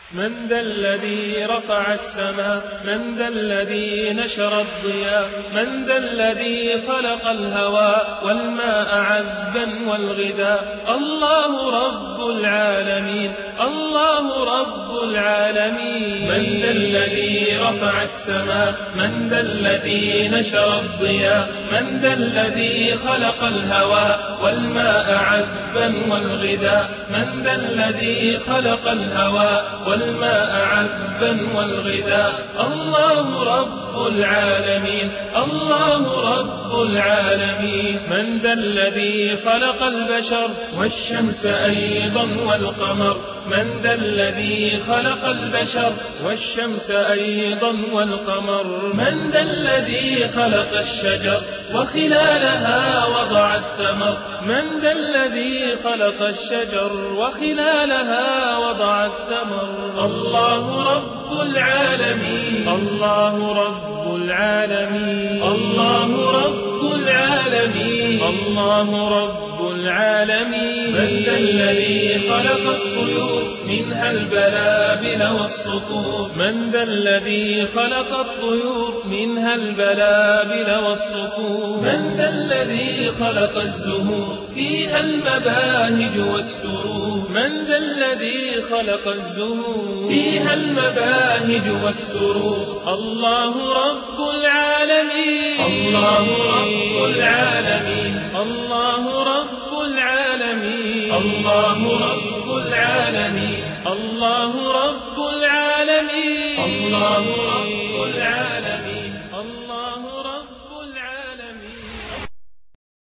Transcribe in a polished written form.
من ذا الذي رفع السماء؟ من ذا الذي نشر الضياء؟ من ذا الذي خلق الهواء والماء عذبا والغذاء؟ الله رب العالمين، الله رب العالمين. من ذا الذي رفع السماء؟ من ذا الذي نشر الضياء؟ من ذا الذي خلق الهواء والماء عذبا والغذاء؟ من ذا الذي خلق الهواء والماء عذبا والغذاء؟ الله رب العالمين، الله رب العالمين. من ذا الذي خلق البشر والشمس أيضا والقمر؟ من ذا الذي خلق البشر والشمس أيضا والقمر؟ من ذا الذي خلق الشجر وخلالها وضع الثمر؟ من ذا الذي خلق الشجر وخلالها وضع الثمر؟ الله رب العالمين، الله رب العالمين، الله رب العالمين، الله رب العالمين. من ذا الذي خلق الطيور منها البلابل والصقور؟ من ذا الذي خلق الطيور منها البلابل والصقور؟ من ذا الذي خلق الزهور فيها المباهج والسرور؟ من ذا الذي خلق الزهور فيها المباهج والسرور؟ الله رب العالمين، الله رب العالمين، الله رب العالمين، الله رب العالمين، الله رب العالمين، الله